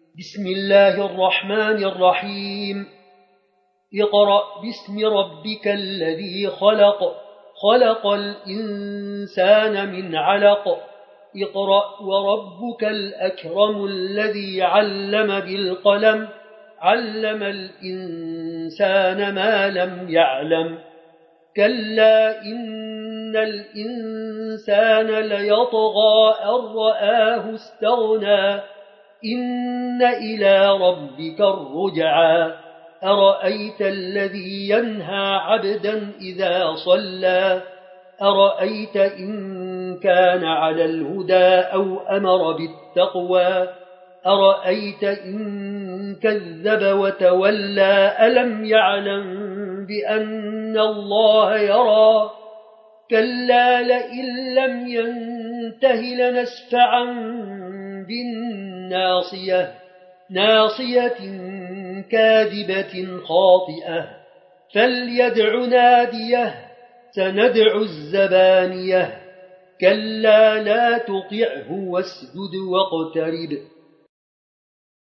بسم الله الرحمن الرحيم. اقرأ باسم ربك الذي خلق، خلق الإنسان من علق. اقرأ وربك الأكرم الذي علم بالقلم، علم الإنسان ما لم يعلم. كلا إن الإنسان ليطغى أن رآه استغنى، إن إلى ربك الرجعى. أرأيت الذي ينهى عبدا إذا صلى، أرأيت إن كان على الهدى أو أمر بالتقوى، أرأيت إن كذب وتولى. ألم يعلم بأن الله يرى. كلا لئن لم ينته لنسفعا بالناصية، ناصية كاذبة خاطئة. فليدع ناديه، سندع الزبانية. كلا لا تطعه واسجد واقترب.